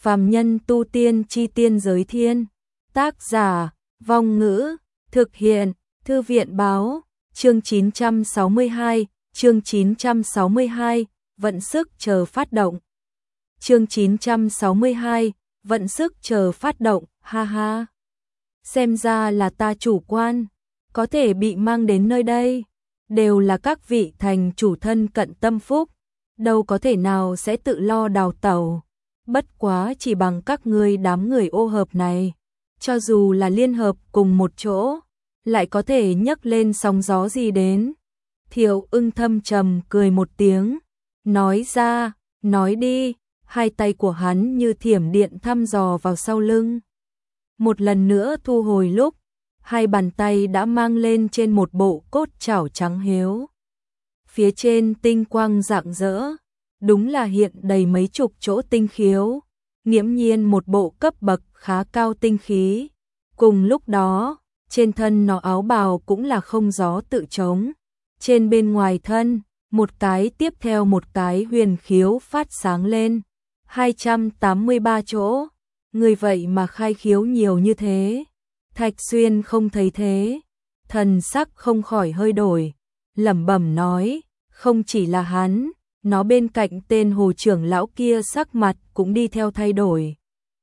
Phàm nhân tu tiên chi tiên giới thiên. Tác giả, Vong Ngữ, thực hiện, Thư viện báo, chương 962, chương 962, vận sức chờ phát động. Chương 962, vận sức chờ phát động, ha ha. Xem ra là ta chủ quan, có thể bị mang đến nơi đây, đều là các vị thành chủ thân cận tâm phúc, đâu có thể nào sẽ tự lo đào tẩu. Bất quá chỉ bằng các ngươi đám người ô hợp này, cho dù là liên hợp cùng một chỗ, lại có thể nhấc lên sóng gió gì đến. Thiệu Ưng thâm trầm cười một tiếng, nói ra, nói đi, hai tay của hắn như thiểm điện thăm dò vào sau lưng. Một lần nữa thu hồi lúc, hai bàn tay đã mang lên trên một bộ cốt chảo trắng hiếu. Phía trên tinh quang rạng rỡ, đúng là hiện đầy mấy chục chỗ tinh khiếu, nghiễm nhiên một bộ cấp bậc khá cao tinh khí. Cùng lúc đó, trên thân nó áo bào cũng là không gió tự chống, trên bên ngoài thân, một cái tiếp theo một cái huyền khiếu phát sáng lên, 283 chỗ, người vậy mà khai khiếu nhiều như thế. Thạch Xuyên không thấy thế, thần sắc không khỏi hơi đổi, lẩm bẩm nói, không chỉ là hắn, nó bên cạnh tên hồ trưởng lão kia sắc mặt cũng đi theo thay đổi.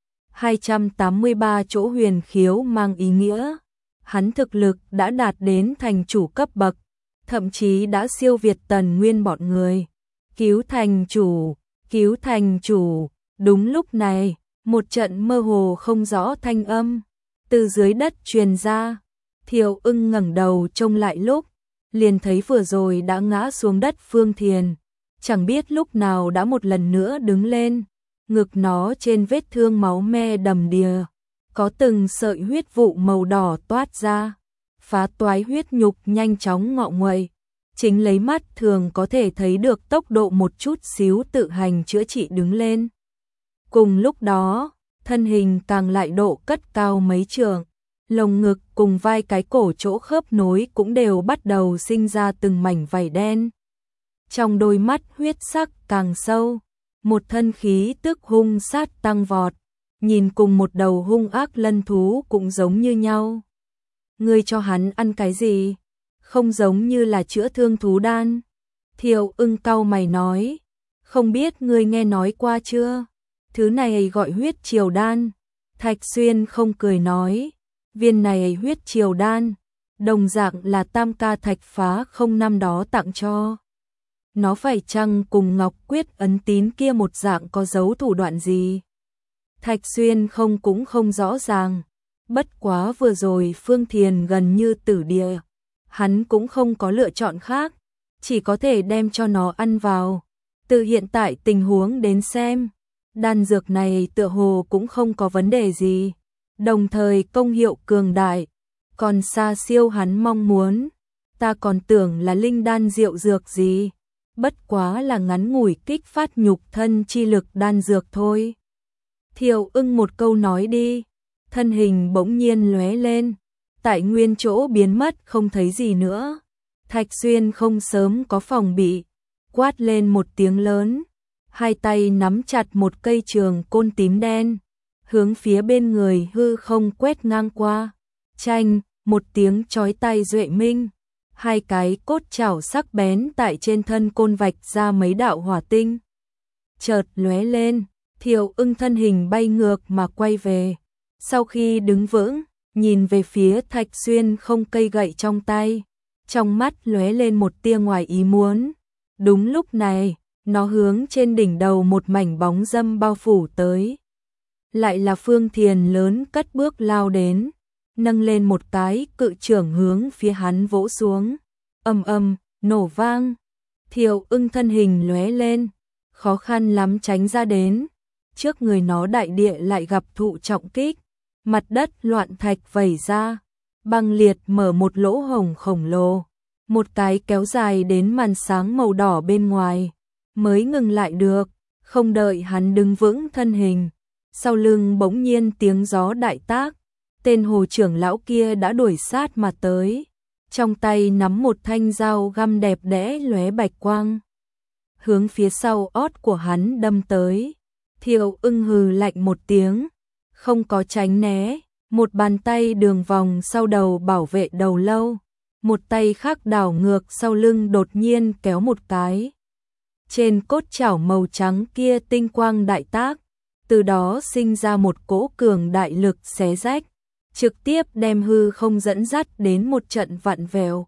283 chỗ huyền khiếu mang ý nghĩa, hắn thực lực đã đạt đến thành chủ cấp bậc, thậm chí đã siêu việt Tần Nguyên bọn người. Cứu thành chủ, cứu thành chủ. Đúng lúc này, một trận mơ hồ không rõ thanh âm từ dưới đất truyền ra. Thiệu Ưng ngẩng đầu trông lại lúc, liền thấy vừa rồi đã ngã xuống đất Phương Thiền, chẳng biết lúc nào đã một lần nữa đứng lên, ngực nó trên vết thương máu me đầm đìa, có từng sợi huyết vụ màu đỏ toát ra, phá toái huyết nhục nhanh chóng ngọ nguậy, chính lấy mắt thường có thể thấy được tốc độ một chút xíu tự hành chữa trị đứng lên. Cùng lúc đó, thân hình càng lại độ cất cao mấy trượng, lồng ngực cùng vai cái cổ chỗ khớp nối cũng đều bắt đầu sinh ra từng mảnh vảy đen. Trong đôi mắt huyết sắc càng sâu, một thân khí tức hung sát tăng vọt, nhìn cùng một đầu hung ác lân thú cũng giống như nhau. Ngươi cho hắn ăn cái gì? Không giống như là chữa thương thú đan. Thiệu Ưng cau mày nói, không biết ngươi nghe nói qua chưa? Thứ này gọi huyết triều đan. Thạch Xuyên không cười nói, viên này huyết triều đan, đồng dạng là Tam Ca Thạch Phá không năm đó tặng cho. Nó phải chăng cùng Ngọc Quyết ấn tín kia một dạng có dấu thủ đoạn gì? Thạch Xuyên cũng không rõ ràng, bất quá vừa rồi Phương Thiền gần như tử địa, hắn cũng không có lựa chọn khác, chỉ có thể đem cho nó ăn vào. Từ hiện tại tình huống đến xem, đan dược này tựa hồ cũng không có vấn đề gì, đồng thời công hiệu cường đại, còn xa siêu hắn mong muốn. Ta còn tưởng là linh đan diệu dược gì, bất quá là ngắn ngủi kích phát nhục thân chi lực đan dược thôi. Thiệu Ưng một câu nói đi, thân hình bỗng nhiên lóe lên, tại nguyên chỗ biến mất không thấy gì nữa. Thạch Xuyên không sớm có phòng bị, quát lên một tiếng lớn, hai tay nắm chặt một cây trường côn tím đen, hướng phía bên người hư không quét ngang qua. Chanh, một tiếng chói tai duệ minh, hai cái cốt chảo sắc bén tại trên thân côn vạch ra mấy đạo hỏa tinh. Chợt lóe lên, Thiệu Ưng thân hình bay ngược mà quay về. Sau khi đứng vững, nhìn về phía Thạch Xuyên không cây gậy trong tay, trong mắt lóe lên một tia ngoài ý muốn. Đúng lúc này, nó hướng trên đỉnh đầu một mảnh bóng râm bao phủ tới. Lại là Phương Thiền lớn cất bước lao đến, nâng lên một cái cự chưởng hướng phía hắn vỗ xuống. Ầm ầm, nổ vang. Thiệu Ưng thân hình lóe lên, khó khăn lắm tránh ra đến. Trước người nó đại địa lại gặp thụ trọng kích, mặt đất loạn thạch vẩy ra, băng liệt mở một lỗ hổng khổng lồ, một cái kéo dài đến màn sáng màu đỏ bên ngoài, mới ngừng lại được. Không đợi hắn đứng vững thân hình, sau lưng bỗng nhiên tiếng gió đại tác, tên hồ trưởng lão kia đã đuổi sát mà tới, trong tay nắm một thanh dao găm đẹp đẽ lóe bạch quang, hướng phía sau ót của hắn đâm tới. Thiệu Ưng hừ lạnh một tiếng, không có tránh né, một bàn tay đường vòng sau đầu bảo vệ đầu lâu, một tay khác đảo ngược sau lưng đột nhiên kéo một cái. Trên cốt chảo màu trắng kia tinh quang đại tác, từ đó sinh ra một cỗ cường đại lực xé rách, trực tiếp đem hư không dẫn dắt đến một trận vặn vẹo.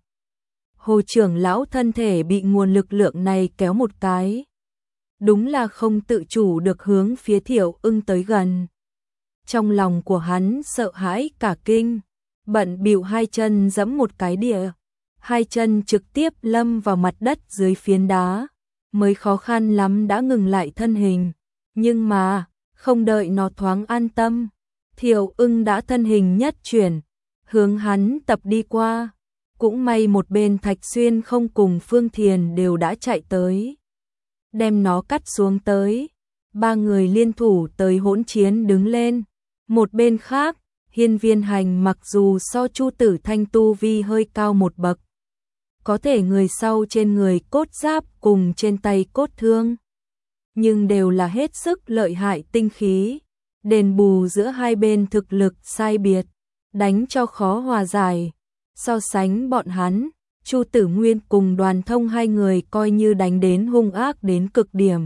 Hồ trưởng lão thân thể bị nguồn lực lượng này kéo một cái, đúng là không tự chủ được hướng phía Thiệu Ưng tới gần. Trong lòng của hắn sợ hãi cả kinh, bận bịu hai chân giẫm một cái địa, hai chân trực tiếp lâm vào mặt đất dưới phiến đá, mới khó khăn lắm đã ngừng lại thân hình. Nhưng mà, không đợi nó thoáng an tâm, Thiệu Ưng đã thân hình nhất chuyển, hướng hắn tập đi qua. Cũng may một bên Thạch Xuyên không cùng Phương Thiền đều đã chạy tới, đem nó cắt xuống tới. Ba người liên thủ tới hỗn chiến đứng lên. Một bên khác, Hiên Viên Hành mặc dù so Chu Tử Thanh tu vi hơi cao một bậc, có thể người sau trên người cốt giáp cùng trên tay cốt thương, nhưng đều là hết sức lợi hại tinh khí, đền bù giữa hai bên thực lực sai biệt, đánh cho khó hòa giải. So sánh bọn hắn, Chu Tử Nguyên cùng Đoàn Thông hai người coi như đánh đến hung ác đến cực điểm,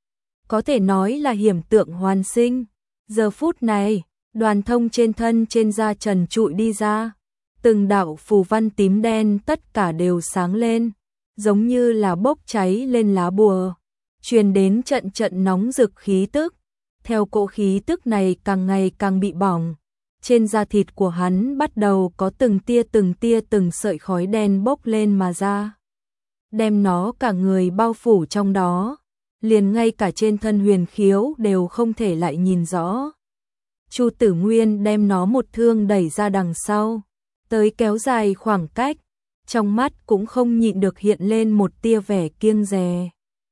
có thể nói là hiểm tượng hoàn sinh. Giờ phút này, Đoàn Thông trên thân trên da trần trụi đi ra, từng đạo phù văn tím đen tất cả đều sáng lên, giống như là bốc cháy lên lá bùa, truyền đến trận trận nóng rực khí tức. Theo cỗ khí tức này càng ngày càng bị bỏng, trên da thịt của hắn bắt đầu có từng tia từng sợi khói đen bốc lên mà ra, đem nó cả người bao phủ trong đó, liền ngay cả trên thân huyền khiếu đều không thể lại nhìn rõ. Chu Tử Nguyên đem nó một thương đẩy ra đằng sau, tới kéo dài khoảng cách, trong mắt cũng không nhịn được hiện lên một tia vẻ kiêng dè.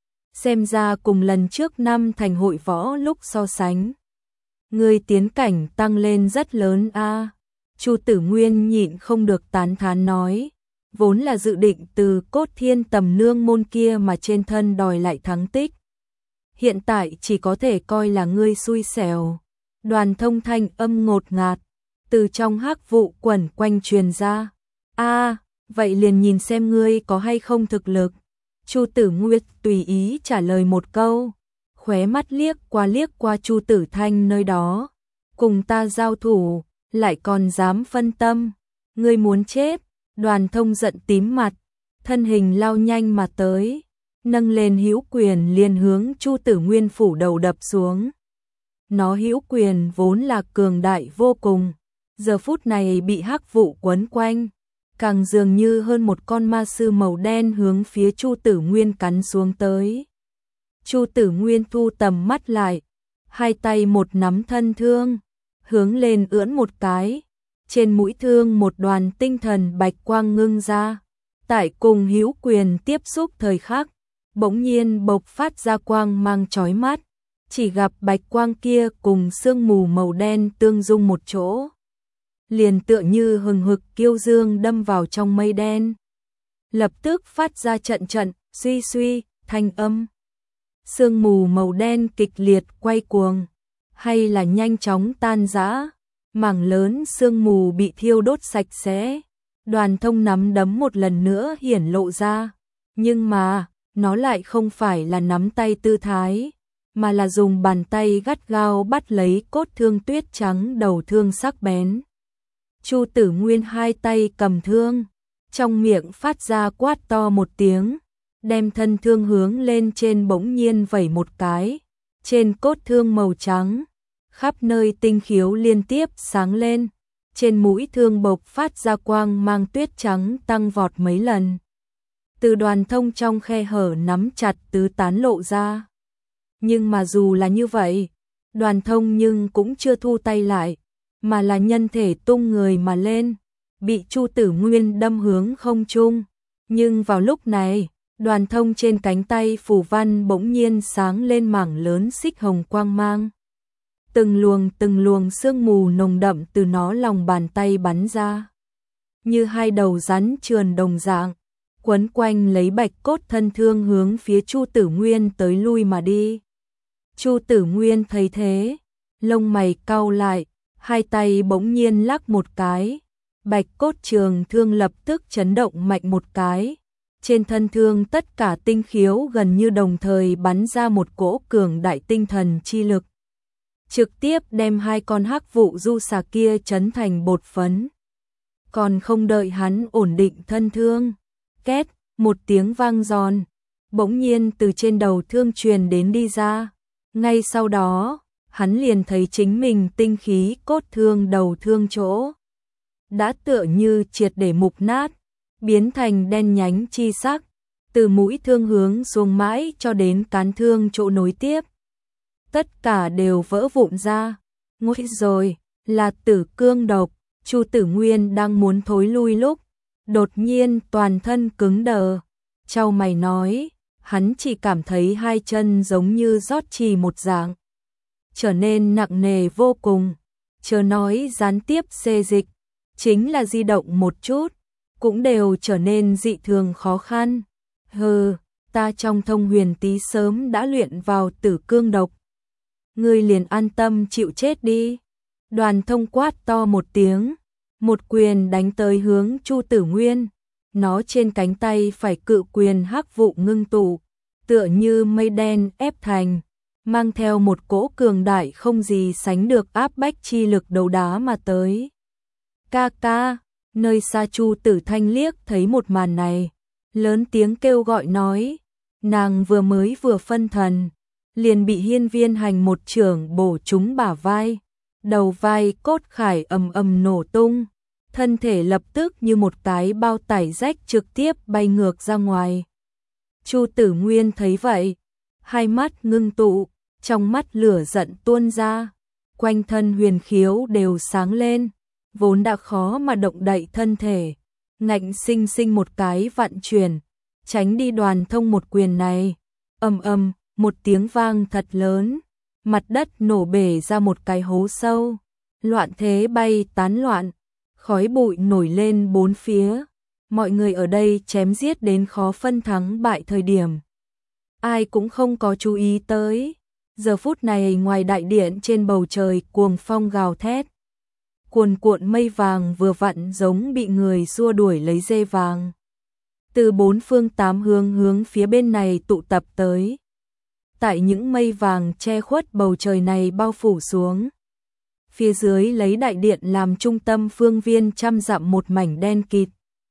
Xem ra cùng lần trước năm thành hội võ lúc so sánh, người tiến cảnh tăng lên rất lớn a. Chu Tử Nguyên nhịn không được tán thán nói, vốn là dự định từ Cốt Thiên Tầm Nương môn kia mà trên thân đòi lại thắng tích, hiện tại chỉ có thể coi là ngươi xui xẻo. Đoàn Thông thanh âm ngột ngạt từ trong hắc vụ quẩn quanh truyền ra. A, vậy liền nhìn xem ngươi có hay không thực lực. Chu Tử Nguyệt tùy ý trả lời một câu, khóe mắt liếc qua Chu Tử Thanh nơi đó. Cùng ta giao thủ, lại còn dám phân tâm, ngươi muốn chết. Đoàn Thông giận tím mặt, thân hình lao nhanh mà tới, nâng lên hữu quyền liền hướng Chu Tử Nguyên phủ đầu đập xuống. Nó hữu quyền vốn là cường đại vô cùng, giờ phút này bị hắc vụ quấn quanh, càng dường như hơn một con ma sư màu đen hướng phía Chu Tử Nguyên cắn xuống tới. Chu Tử Nguyên thu tầm mắt lại, hai tay một nắm thân thương, hướng lên ưỡn một cái, trên mũi thương một đoàn tinh thần bạch quang ngưng ra, tại cùng hữu quyền tiếp xúc thời khắc, bỗng nhiên bộc phát ra quang mang chói mắt, chỉ gặp bạch quang kia cùng sương mù màu đen tương dung một chỗ, liền tựa như hừng hực kiêu dương đâm vào trong mây đen, lập tức phát ra trận trận suy suy thanh âm. Sương mù màu đen kịch liệt quay cuồng, hay là nhanh chóng tan rã, mảng lớn sương mù bị thiêu đốt sạch sẽ. Đoàn Thông nắm đấm một lần nữa hiển lộ ra, nhưng mà nó lại không phải là nắm tay tư thái, mà là dùng bàn tay gắt gao bắt lấy cốt thương tuyết trắng đầu thương sắc bén. Chu Tử Nguyên hai tay cầm thương, trong miệng phát ra quát to một tiếng, đem thân thương hướng lên trên bỗng nhiên vẩy một cái, trên cốt thương màu trắng, khắp nơi tinh khiếu liên tiếp sáng lên, trên mũi thương bộc phát ra quang mang tuyết trắng tăng vọt mấy lần. Từ Đoàn Thông trong khe hở nắm chặt tứ tán lộ ra. Nhưng mà dù là như vậy, Đoàn Thông nhưng cũng chưa thu tay lại, mà là nhân thể tung người mà lên, bị Chu Tử Nguyên đâm hướng không trung. Nhưng vào lúc này, Đoàn Thông trên cánh tay phù văn bỗng nhiên sáng lên mảng lớn xích hồng quang mang. Từng luồng sương mù nồng đậm từ nó lòng bàn tay bắn ra, như hai đầu rắn trườn đồng dạng, quấn quanh lấy bạch cốt thân thương hướng phía Chu Tử Nguyên tới lui mà đi. Chu Tử Nguyên thấy thế, lông mày cau lại, hai tay bỗng nhiên lắc một cái, bạch cốt trường thương lập tức chấn động mạnh một cái. Trên thân thương tất cả tinh khiếu gần như đồng thời bắn ra một cỗ cường đại tinh thần chi lực, trực tiếp đem hai con hắc vụ du xà kia chấn thành bột phấn. Còn không đợi hắn ổn định thân thương, két, một tiếng vang giòn, bỗng nhiên từ trên đầu thương truyền đến đi ra. Ngay sau đó, hắn liền thấy chính mình tinh khí cốt thương đầu thương chỗ đã tựa như triệt để mục nát, biến thành đen nhánh chi sắc, từ mũi thương hướng xuống mãi cho đến cán thương chỗ nối tiếp. Tất cả đều vỡ vụn ra. Ngôi rồi, là tử cương độc. Chu Tử Nguyên đang muốn thối lui lúc, đột nhiên toàn thân cứng đờ. Chau mày nói, hắn chỉ cảm thấy hai chân giống như rót trì một dạng, trở nên nặng nề vô cùng. Chớ nói gián tiếp xê dịch, chính là di động một chút, cũng đều trở nên dị thường khó khăn. Hừ, ta trong thông huyền tí sớm đã luyện vào tử cương độc. Ngươi liền an tâm chịu chết đi. Đoàn Thông quát to một tiếng, một quyền đánh tới hướng Chu Tử Nguyên. Nó trên cánh tay phải cự quyền hắc vụ ngưng tụ, tựa như mây đen ép thành, mang theo một cỗ cường đại không gì sánh được áp bách chi lực đấu đá mà tới. Ca ca, nơi xa Chu Tử Thanh liếc thấy một màn này, lớn tiếng kêu gọi nói, nàng vừa phân thần, liền bị Hiên Viên Hành một chưởng bổ trúng bả vai, đầu vai cốt khải ầm ầm nổ tung, thân thể lập tức như một cái bao tải rách trực tiếp bay ngược ra ngoài. Chu Tử Nguyên thấy vậy, hai mắt ngưng tụ, trong mắt lửa giận tuôn ra, quanh thân huyền khiếu đều sáng lên, vốn đã khó mà động đậy thân thể, ngạnh sinh sinh một cái vặn chuyển, tránh đi Đoàn Thông một quyền này. Ầm ầm, một tiếng vang thật lớn, mặt đất nổ bể ra một cái hố sâu, loạn thế bay tán loạn, khói bụi nổi lên bốn phía. Mọi người ở đây chém giết đến khó phân thắng bại thời điểm, ai cũng không có chú ý tới. Giờ phút này ngoài đại điện trên bầu trời cuồng phong gào thét, cuồn cuộn mây vàng vừa vặn giống bị người xua đuổi lấy dê vàng, từ bốn phương tám hướng phía bên này tụ tập tới. Tại những mây vàng che khuất bầu trời này bao phủ xuống, phía dưới lấy đại điện làm trung tâm phương viên trăm dặm một mảnh đen kịt,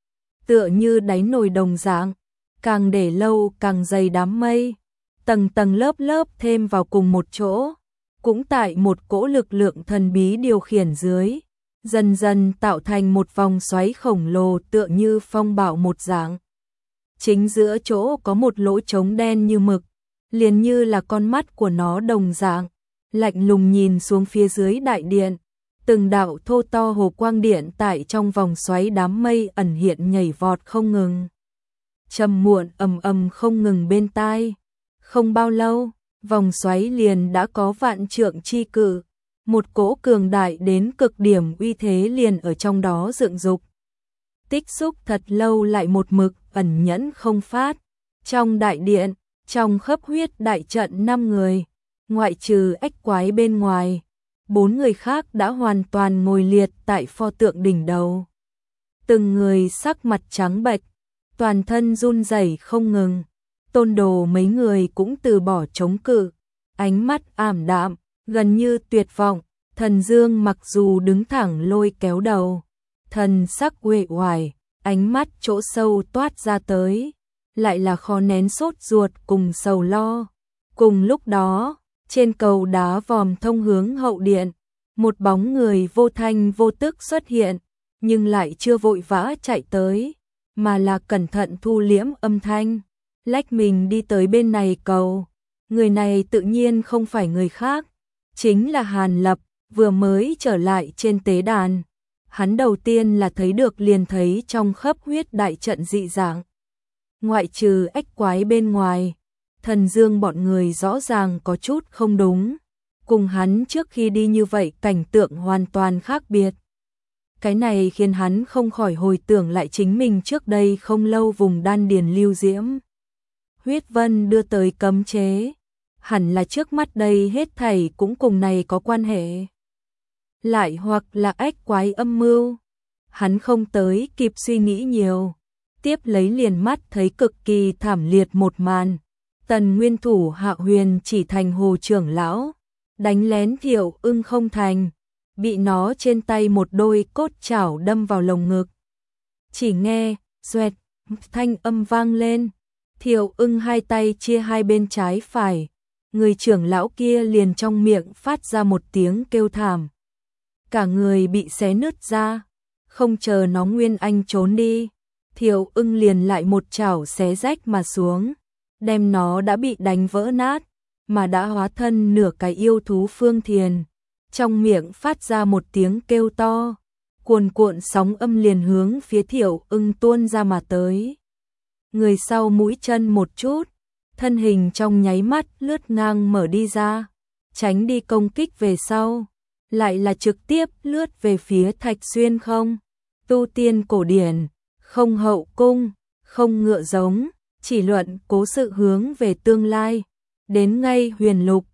tựa như đáy nồi đồng dạng, càng để lâu càng dày đám mây, tầng tầng lớp lớp thêm vào cùng một chỗ, cũng tại một cỗ lực lượng thần bí điều khiển dưới, dần dần tạo thành một vòng xoáy khổng lồ tựa như phong bạo một dạng. Chính giữa chỗ có một lỗ trống đen như mực, liền như là con mắt của nó đồng dạng, lạnh lùng nhìn xuống phía dưới đại điện. Từng đạo thô to hồ quang điện tại trong vòng xoáy đám mây ẩn hiện nhảy vọt không ngừng, trầm muộn ầm ầm không ngừng bên tai. Không bao lâu, vòng xoáy liền đã có vạn trượng chi cự, một cỗ cường đại đến cực điểm uy thế liền ở trong đó dựng dục. Tích xúc thật lâu lại một mực ẩn nhẫn không phát. Trong đại điện, trong khắp huyết đại trận 5 người, ngoại trừ ếch quái bên ngoài, 4 người khác đã hoàn toàn ngồi liệt tại pho tượng đỉnh đầu. Từng người sắc mặt trắng bệch, toàn thân run rẩy không ngừng. Tôn Đồ mấy người cũng từ bỏ chống cự, ánh mắt ảm đạm, gần như tuyệt vọng. Thần Dương mặc dù đứng thẳng lôi kéo đầu, thần sắc uể oải, ánh mắt chỗ sâu toát ra tới, lại là khó nén sốt ruột cùng sầu lo. Cùng lúc đó, trên cầu đá vòm thông hướng hậu điện, một bóng người vô thanh vô tức xuất hiện, nhưng lại chưa vội vã chạy tới, mà là cẩn thận thu liễm âm thanh, lách mình đi tới bên này cầu. Người này tự nhiên không phải người khác, chính là Hàn Lập, vừa mới trở lại trên tế đàn. Hắn đầu tiên là thấy được liền thấy trong khắp huyết đại trận dị dạng. Ngoại trừ ếch quái bên ngoài, Thần Dương bọn người rõ ràng có chút không đúng, cùng hắn trước khi đi như vậy cảnh tượng hoàn toàn khác biệt. Cái này khiến hắn không khỏi hồi tưởng lại chính mình trước đây không lâu vùng đan điền lưu diễm. Huyết Vân đưa tới cấm chế, hẳn là trước mắt đây hết thảy cũng cùng này có quan hệ. Lại hoặc là ách quái âm mưu. Hắn không tới kịp suy nghĩ nhiều, tiếp lấy liền mắt thấy cực kỳ thảm liệt một màn. Tần nguyên thủ Hạ Huyền chỉ thành Hồ trưởng lão, đánh lén Thiệu Ưng không thành, bị nó trên tay một đôi cốt chảo đâm vào lồng ngực. Chỉ nghe xoẹt thanh âm vang lên, Thiệu Ưng hai tay chia hai bên trái phải, người trưởng lão kia liền trong miệng phát ra một tiếng kêu thảm. Cả người bị xé nứt ra, không chờ nó nguyên anh trốn đi, Thiệu Ưng liền lại một chảo xé rách mà xuống, đem nó đã bị đánh vỡ nát, mà đã hóa thân nửa cái yêu thú Phương Thiền, trong miệng phát ra một tiếng kêu to, cuồn cuộn sóng âm liền hướng phía Thiệu Ưng tuôn ra mà tới. Người sau mũi chân một chút, thân hình trong nháy mắt lướt ngang mở đi ra, tránh đi công kích về sau, lại là trực tiếp lướt về phía Thạch Xuyên không. Tu tiên cổ điển, không hậu cung, không ngựa giống, chỉ luận cố sự hướng về tương lai, đến ngay huyền lục,